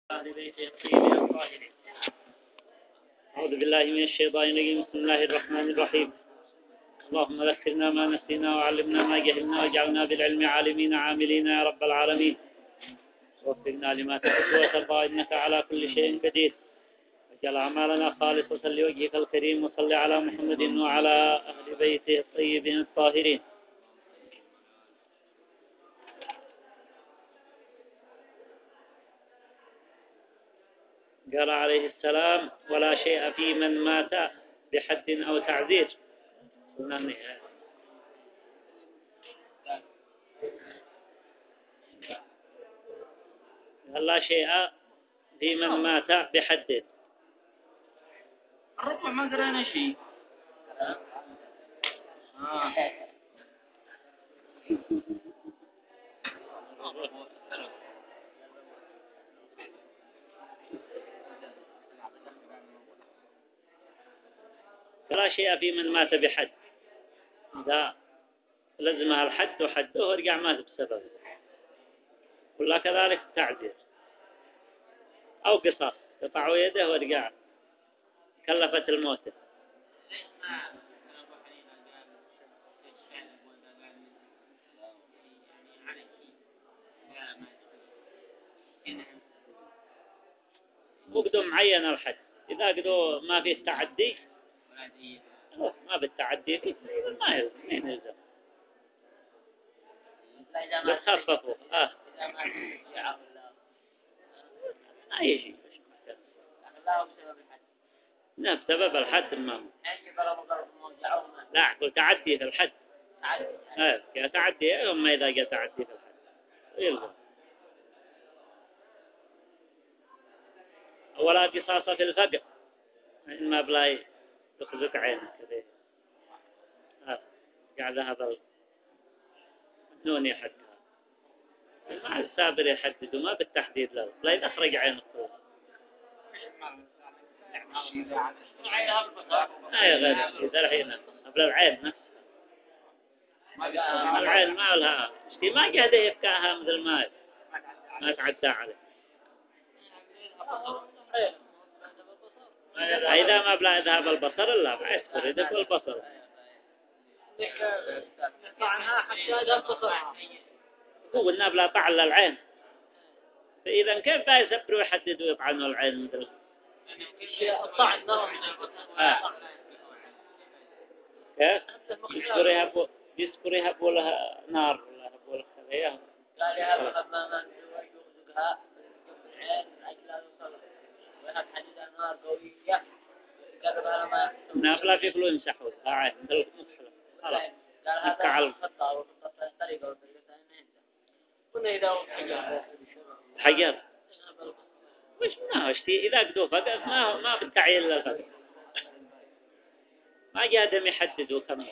أهل بيته الطيبين الطاهرين. أعوذ بالله من الشيطان الرجيم. بسم الله الرحمن الرحيم. اللهم ذكرنا ما نسينا وعلمنا ما جهلنا واجعلنا بالعلم عالمين عاملين يا رب العالمين. وفقنا لما تحب وترضى إنك على كل شيء قدير. واجعل أعمالنا خالصة لوجهك الكريم. وصل على محمد وعلى أهل بيته الطيبين الطاهرين. قال عليه السلام: ولا شيء في من مات بحد أو تعذير. لا شيء في من مات بحد. الربع ما قرأنا شيء. لا شيء في من مات بحد. إذا لزمها الحد وحده ورجع مات بسببه، ولا كذلك تعذير أو قصاص، قطعوا يده ورجع كلفت الموت. وقدوا معين الحد. إذا قدوا ما في التعدي، ما بالتعدي ما يلزم. بتخففوا ما يجي نفس سبب الحد ما لا قل تعدي في الحد. تعدي أما إذا جاء تعدي في الحد يلزم. ولا قصاص في الفقر، إما بلاي تخزق عينك كذا قاعد هذا نون يحدها. مع السابر يحدد وما بالتحديد له لا يخرج عينك. غير إذا الحين قبل العين نفسها العين ما لها اشتي ما قاعد يفكاها مثل ما تعدى عليه. إذا ما بلا ذهب البصر إلا بعثر يدك البصر عنها حتى يذهب بصرها. هو إنه بلا طعل العين. فإذا كيف يسبر ويحدد ويطعنوا العين مثل الطعن نار كيف يذكر يهبوا لها نار ولا يهبوا لها خليها. قال يهب ما يخزقها العين أجل الصلاة وهب حديد النار قوية قرب على ما نابلا في كلو يمسحوا عين مثل مصحلة خلاص. قال هذا خطأ وخطأ طريقة وطريقة ثانية. كنا إذا حجر مش مناهشتي إذا قدوا فقط ما بالتعيين للفقط ما جادم يحددوا كم.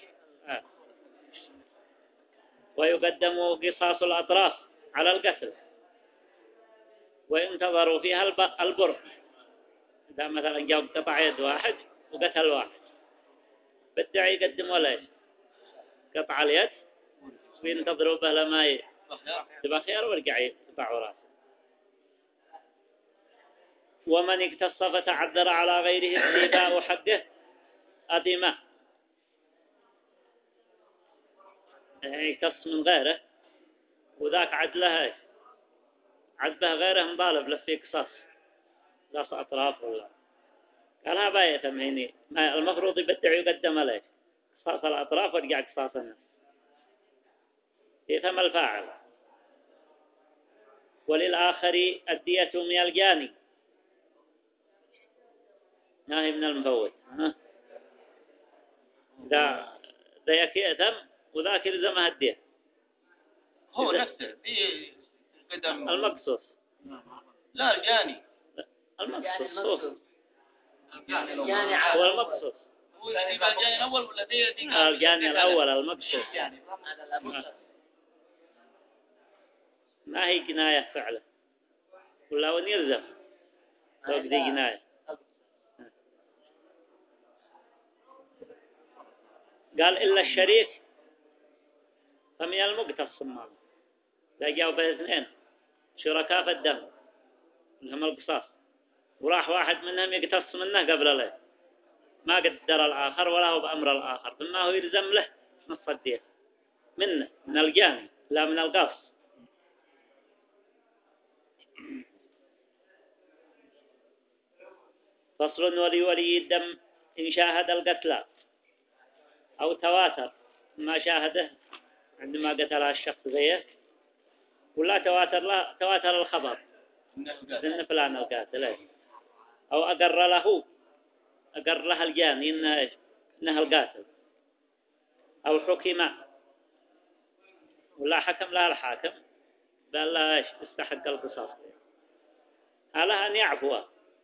ويقدم قصاص الأطراف على القتل وينتظروا فيها البر. إذا مثلا جاء قطع يد واحد وقتل واحد بدعي يقدم ولا قطع اليد وينتظروا به لما تبقى خير ورجع يقطع راسه. ومن اقتص فتعذر على غيره استيفاء حقه أثم. يعني يقتص من غيره وذاك عدله عدله غيره مطالب له في قصاص قصاص أطراف ولا قال هذا يتم هني المفروض يبدع يقدم عليه قصاص الأطراف ورجع قصاص النفس يتم الفاعل. وللآخر الدية من الجاني ناهي من المفوت. ذا يتم وذاك يلزمها الدية. هو نفسه قدم المقصوص لا الجاني المقصوص هو المقصوص. هو الجاني الأول ولا دي الجاني الأول المقصوص ما هي جناية فعله ولا ون يلزم فوق دي جناية. قال إلا الشريك فمن المقتص الصمام. لا جاوب اثنين شركاء في الدم منهم القصاص، وراح واحد منهم يقتص منه قبل له، ما قدر الآخر ولا هو بأمر الآخر، ثم هو يلزم له نص الدية منه، من الجاني لا من القص. فصل ولي الدم إن شاهد القتلى أو تواتر ما شاهده عندما قتل الشخص زيه، ولا تواتر الخبر إن فلان القاتل، أو أقر له الجاني إنه القاتل، أو حكم ولا حكم له الحاكم بل لا يستحق القصاص، على أن يعفو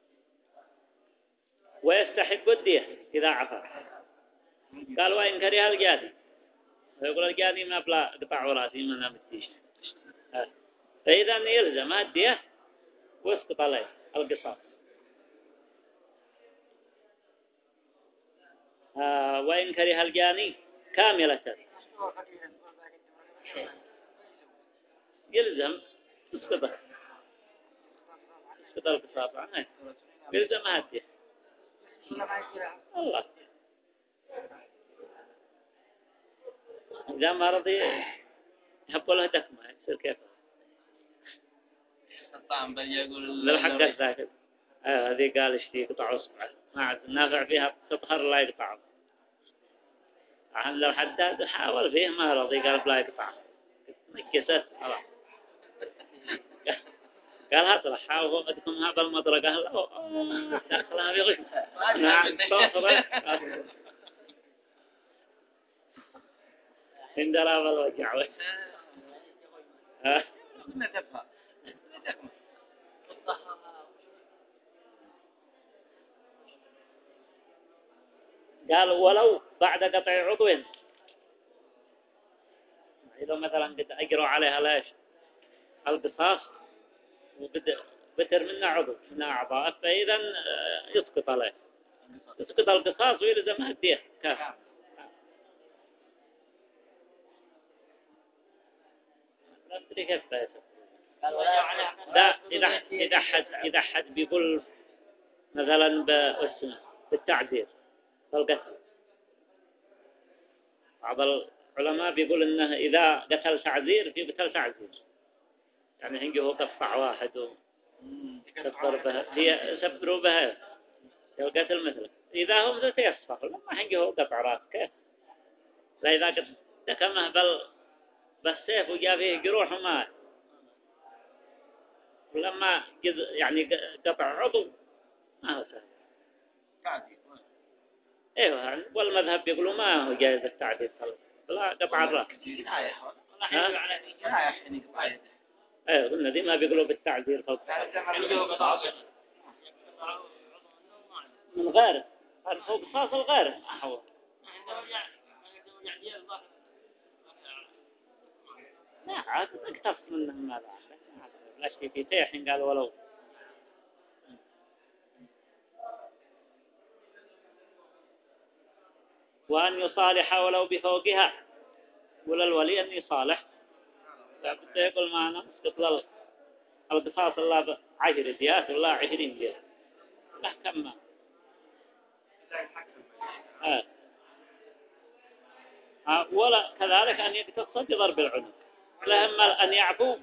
ويستحق الدية إذا عفا. قال وإن كره الجاني، ويقول الجاني ما بلا قطع وراسي ما نمتيش، فإذا يلزم الدية ويسقط عليه القصاص. وإن كره الجاني كاملة يلزم يسقط القصاص عنه، يلزم الدية. الله إذا ما رضي يحبوا له دكمة يصير كيف الطعم بل يقول للحق الذاكر. هذه قال اشتي قطع أصبعه ما عاد نافع فيها تطهر لا يقطعه. لو حداد حاول فيه ما رضي قال لا يقطعه نكست خلاص. قال هطرح حاول أدكمها بالمطرقة دخلها بغش نعم صفرة اندرى بالوجع قال ولو بعد قطع عضو، إذا مثلا قد أجروا عليها ليش القصاص وبتر منه عضو من أعضاء، فإذا يسقط عليه يسقط القصاص ويلزم الدية كاف. لا أدري كيف لا إذا حد بيقول مثلا بالتعذير فالقتل، بعض العلماء بيقول إنه إذا قتل تعذير في قتل تعذير، يعني هنجي هو قطع واحد وكسر به هي سبروا به القتل مثله، إذا هم ذات يصفر لما هنجي هو قطع راس كيف، لا إذا قد دكمه بالسيف وجاء فيه جروح ومات، ولما يعني قطع عضو ما هو سهل. ايوه والمذهب بيقولوا ما هو جائز التعذيب لا قطع الراس. ايوه قلنا دي ما بيقولوا بالتعذير من غيره هذا هو قصاص الغيره هو لا عاد نقتص منهم هذا لا شيء في تيحين قال ولو وأن يصالح ولو بفوقها، ولا الولي أن يصالح فبده يقول معنا استطلال القصاص الله 10 ديات ولا 20 ديات لا كم ولا كذلك أن يقتص بضرب العنق، لهم أن يعفو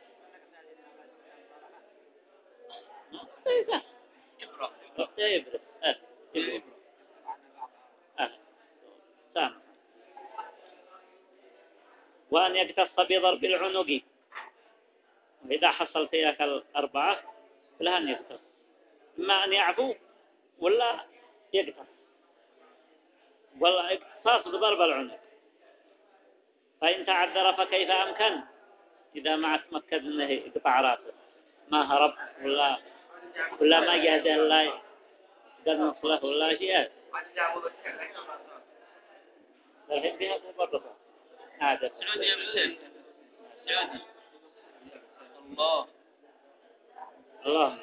يبرد سامح، وأن يقتص بضرب العنق إذا حصل فيها الأربعة لها أن يقتص، إما أن يعفو ولا يقتص، ولا اقتصاص بضرب العنق. فإن تعذر فكيف أمكن إذا ما تمكن أنه يقطع راسه ما هرب ولا ما جهد الله قد نصله ولا شيء الحين فيها مبرفة هذا سعودي بالسيف سعودي الله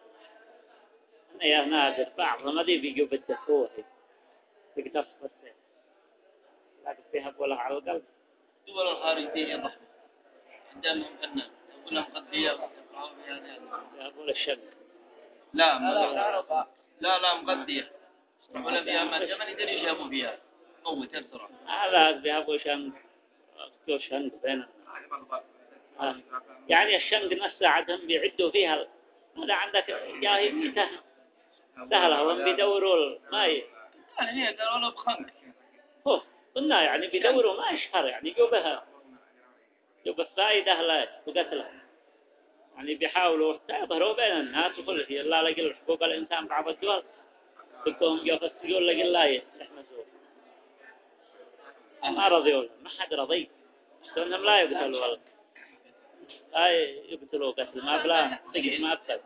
يا نادر بعضهم ما بيجوا بالدفوه يقتص بالسيف لكن فيها بوله على القلب دول الخارجية ضخمة عندهم فنان يقول لهم قضية يقول الشمس لا لا مغذية ولا فيها ما من يقدر يشابوا فيها قوة بسرعة هذا بيقول شنق يقول شنق بين يعني الشنق نفسه عادهم بيعدوا فيها هذا عندك جاهي سهلة وهم بيدوروا ما يعني هي قالوا له بخنق هو قلنا يعني بيدوروا ما يشهر يعني جوبها فائدة لا وقتلها يعني بيحاولوا يظهروا بين الناس وكل شيء لا لقل حقوق الإنسان بعض الدول كلهم جوف السجون لقل لا يحمسوا ما رضيوا ما حد رضي لأنهم لا يقتلوا والله لا يقتلوا قتل ما بلا سجن ما أبتل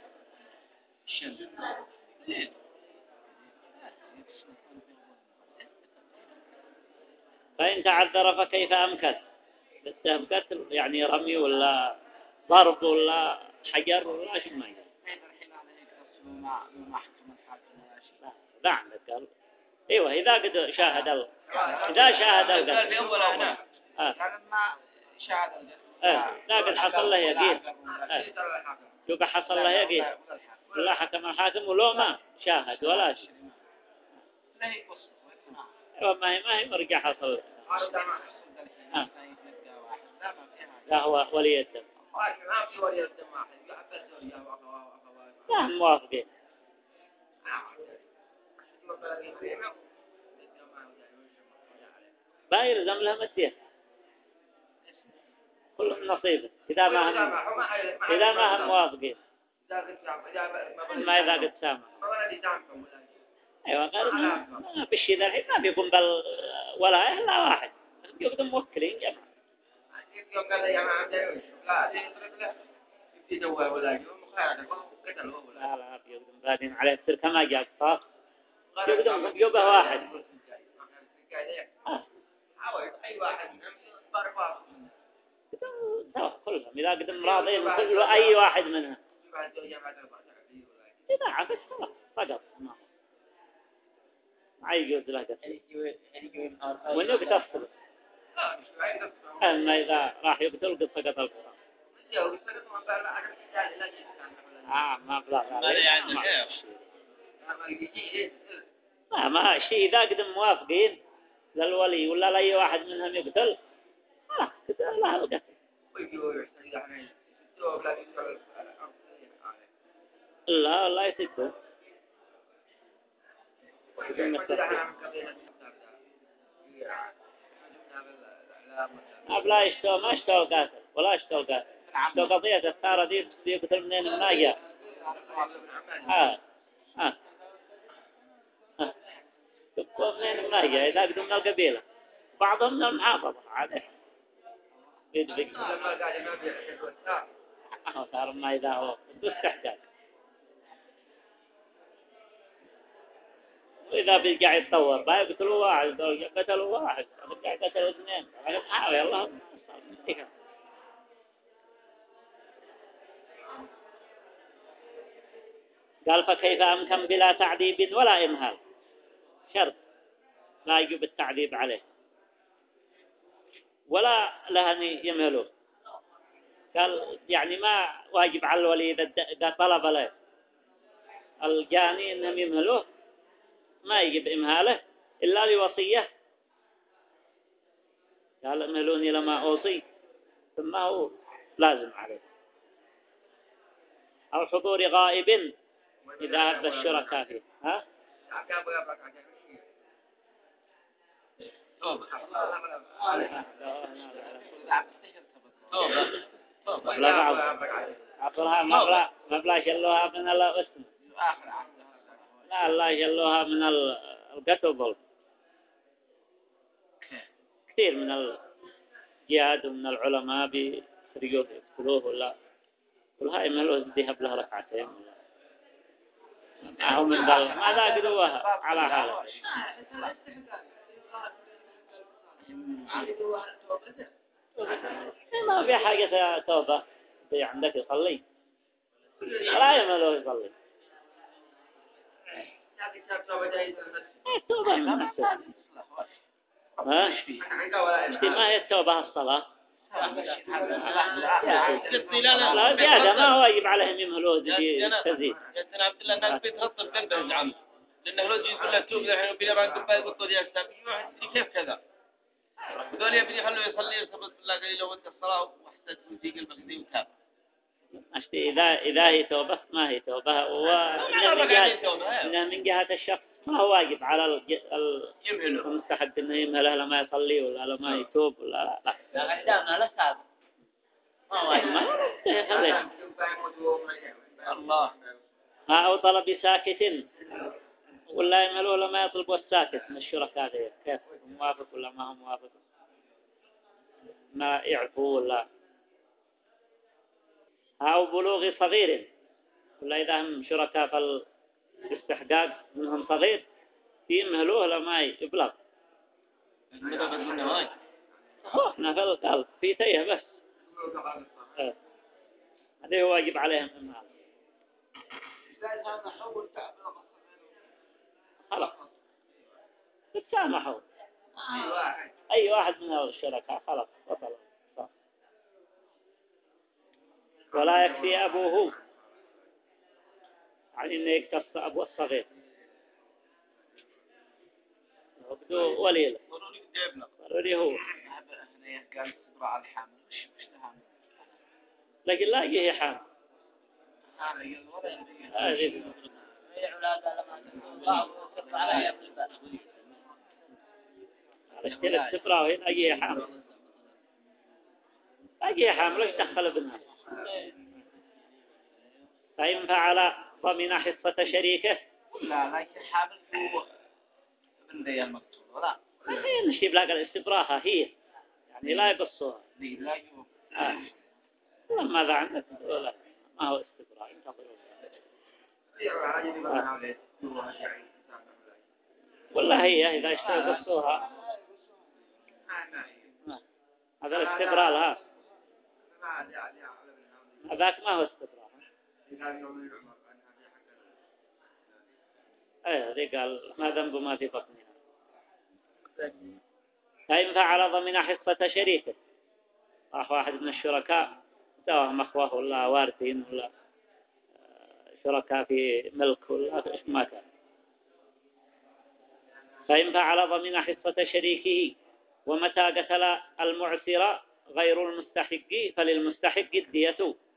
فإن تعذر فكيف أمكن بالسهم قتل يعني رمي ولا ضرب ولا حجر ولا شيء ما يقدر لا عندك قال ايوه اذا قد شاهد اذا شاهد القتل لما شاهد لا قد حصل له يقين يبقى حصل له يقين لا حكم الحاكم ولو ما شاهد ولا شيء ايوه ما هي مرجع حصل لا هو ولي الدم لا موافقين ما يلزم لهم الدين كلهم نصيبه إذا ما هم موافقين ما إذا قد سامح أيوة قالوا ما بالشيء ذا الحين ما بيكون بل ولا إلا واحد يقدم موكلين جماعة يوم قال يا جماعة لا يدور ولا يوم خير قتل لا بيقدم بعدين عليه تصير كما جاء قصاص يقدم يبه واحد أي واحد منهم برفع كلهم إذا قدم راضين كل أي واحد منهم إذا عفت خلاص فقط ما يجوز له قتل وإنه بتصل أما إذا راح يقتل قد سقط القصاص ما بلا ما شيء إذا قدم موافقين للولي ولا لأي واحد منهم يقتل قتل الله القتل لا يسده لا يشتغل ما اشتغل قاتل ولا اشتغل قاتل اشتغل قضية الثارة دي بيقتل منين الناجة يقتل منين الناجة إذا قدم من القبيلة بعضهم من المحافظة عليه يدبق صار ما إذا هو استحقاق وإذا بيقع يتطور بقى يقتلوا واحد قتلوا واحد بقى قتلوا اثنين حاول الله قال فكيف أمكن بلا تعذيب ولا إمهال شرط لا يجب التعذيب عليه ولا لهن يمهلوه قال يعني ما واجب على الولي إذا طلب له الجاني إنهم يمهلوه ما يجب إمهاله إلا لوصية قال امهلوني لما أوصي ثم هو لازم عليه أو حضور غائب إذا هب الشركاء فيه ها؟ مبلغ شلوها من الاسم لا الله شلوها من القتل كثير من الجهاد ومن العلماء بيسرقوه يقتلوه ولا كلها يملوه ذهب له ركعتين معه من ضل ماذا قدوها على حاله ما في حاجة توبة في عندك يصلي لا يملوه يصلي التوبة ما هي التوبة الصلاة لا زيادة ما هو واجب عليهم يمهلوه تزيد. يا سيدنا عبد الله الناس بيتغطى بقلبه يزعم لأنه لو يقول له توب الحين وبينا ما نقبل يقول لي يا سيدنا واحد كيف كذا وذول يبني يخلوا يصلي يصبر الله قال لو أنت الصلاة وحسد في قلبك زي وتاب. أشتي إذا هي توبة ما هي توبة من جهة الشخص ما هو واجب على المستحق إنه يمهله لما يصلي ولا لما يتوب ولا لا. لا قدامنا لا سابق ما واجب. الله. أو طلب ساكت ولا يمهله لما يطلب الساكت من الشركاء غير كيف موافق ولا ما هو موافق ما يعفو ولا. أو بلوغ صغير ولا إذا هم شركاء في الاستحقاق منهم صغير يمهلوه لما يبلغ. احنا في القلب في تيه بس هذا هو واجب عليهم المال. خلاص تسامحوا أي واحد من الشركاء خلاص بطل. ولا يكفي أبوه عن إنه يكتص أبو الصغير وبدو وليله ضروري هو لكن لا يجي حامل هذه اشتري السفرة وهنا يجي حامل يجي حامل وش دخل ابنها. فإن فعل ضمن حصة شريكه لا حامل هو ابن ذي المقتول ولا نشيب لك الاستبراهة هي يعني لا يقصوها لا يجوب ماذا عندك ولا ما هو استبراء انتظروا والله هي إذا اشتغلتوها هذا الاستبراء لها هذاك ما هو استبراء. هذه قال ما ذنب ما في بطنها. فإن فعل ضمن حصة شريكه راح واحد من الشركاء سواهم أخوه ولا وارثين ولا شركاء في ملك ولا إيش ما كان. فإن فعل ضمن حصة شريكه ومتى قتل المعسر غير المستحق فللمستحق الدية.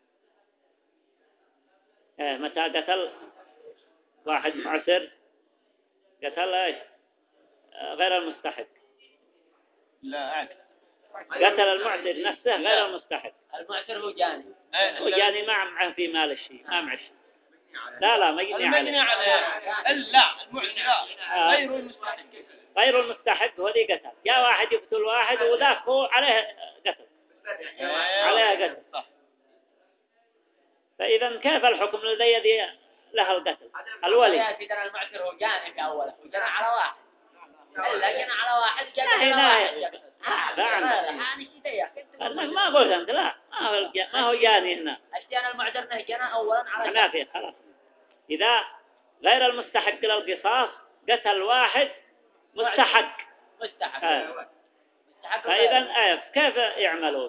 متى قتل واحد معسر قتل ايش غير المستحق لا عكس قتل المعسر نفسه غير المستحق. المعسر هو جاني هو جاني ما معه في مال الشيء ما معه شيء. لا ما يجني عليه لا المعسر غير المستحق غير المستحق هو ذي قتل جاء واحد يقتل واحد وذاك هو عليه قتل عليه قتل. فإذا كيف الحكم الذي له القتل الولي في ترى المعسر هو جاني في أوله وجنى على واحد إلا جنى على واحد جنى أنك ما قلت أنت لا ما هو جاني هنا أشتيان المعسر نه جنى أولا على أنا في خلاص. إذا غير المستحق للقصاص قتل واحد مستحق فإذا كيف يعملوا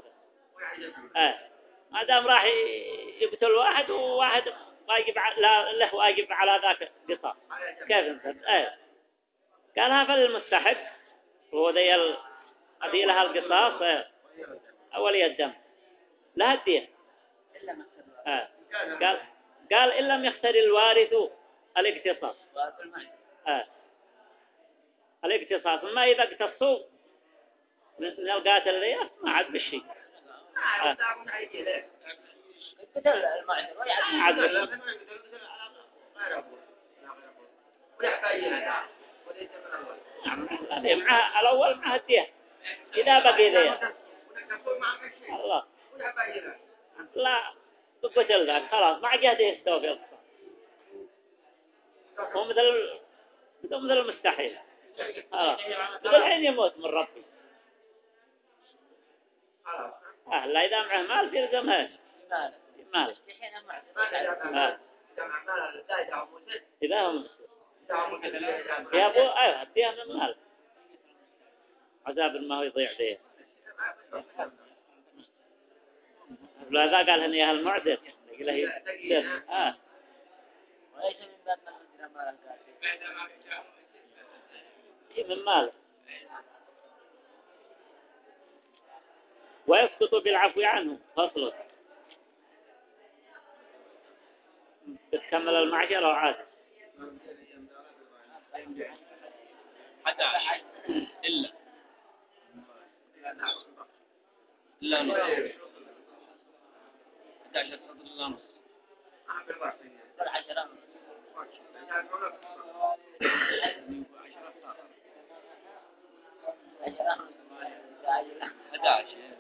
ما دام راح يقتل واحد وواحد واجب له واجب على ذاك قصاص كيف انت قالها فللمستحق وهو ذي هذه لها القصاص أولي الدم لها الدية. قال إن لم يختر الوارث الاقتصاص الاقتصاص ما إذا اقتصوا من القاتل ذي ما عاد بالشيء قتل المعسر عاد بالشيء هذه معها الأول معها الدية إذا بقي ذي الله لا قتل ذاك خلاص ما جهده يستوفي القصاص هو مثل المستحيل الحين يموت من ربي لا إذا معه مال يلزمها مال إذا هم يا أبو أيوة أديها من مال عذاب ما هو يضيع ذيه لا ذا قال هني أهل معدر قال هي وليس من باب من أجل ما الكافر هي من مال ويسقط بالعفو عنه فصل تكمل المعشرة وعاد 11 إلا نص 11 سطر إلا نص والعشرة 11